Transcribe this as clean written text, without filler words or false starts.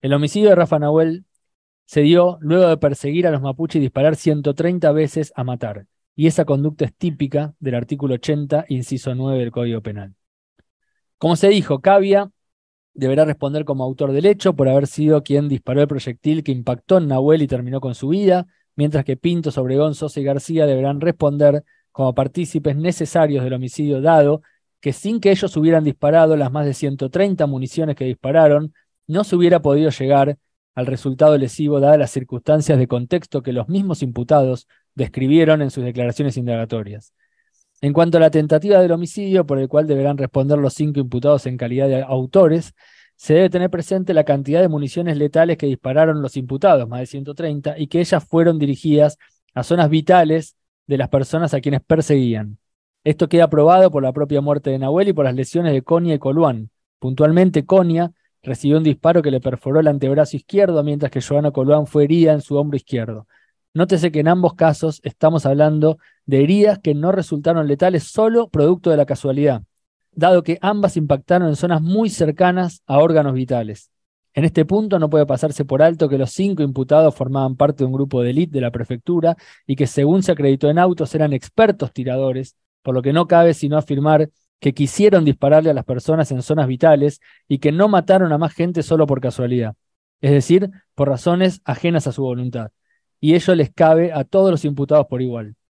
El homicidio de Rafa Nahuel se dio luego de perseguir a los mapuches y disparar 130 veces a matar. Y esa conducta es típica del artículo 80, inciso 9 del Código Penal. Como se dijo, Cavia deberá responder como autor del hecho por haber sido quien disparó el proyectil que impactó en Nahuel y terminó con su vida, mientras que Pintos, Obregón, Sosa y García deberán responder como partícipes necesarios del homicidio, dado que sin que ellos hubieran disparado las más de 130 municiones que dispararon, no se hubiera podido llegar al resultado lesivo dadas las circunstancias de contexto que los mismos imputados describieron en sus declaraciones indagatorias. En cuanto a la tentativa del homicidio, por el cual deberán responder los 5 imputados en calidad de autores, se debe tener presente la cantidad de municiones letales que dispararon los imputados, más de 130, y que ellas fueron dirigidas a zonas vitales de las personas a quienes perseguían. Esto queda probado por la propia muerte de Nahuel y por las lesiones de Konia y Coluán. Puntualmente, Konia recibió un disparo que le perforó el antebrazo izquierdo, mientras que Joana Coluán fue herida en su hombro izquierdo. Nótese que en ambos casos estamos hablando de heridas que no resultaron letales solo producto de la casualidad, dado que ambas impactaron en zonas muy cercanas a órganos vitales. En este punto no puede pasarse por alto que los 5 imputados formaban parte de un grupo de élite de la prefectura y que, según se acreditó en autos, eran expertos tiradores, por lo que no cabe sino afirmar que quisieron dispararle a las personas en zonas vitales y que no mataron a más gente solo por casualidad, es decir, por razones ajenas a su voluntad. Y ello les cabe a todos los imputados por igual.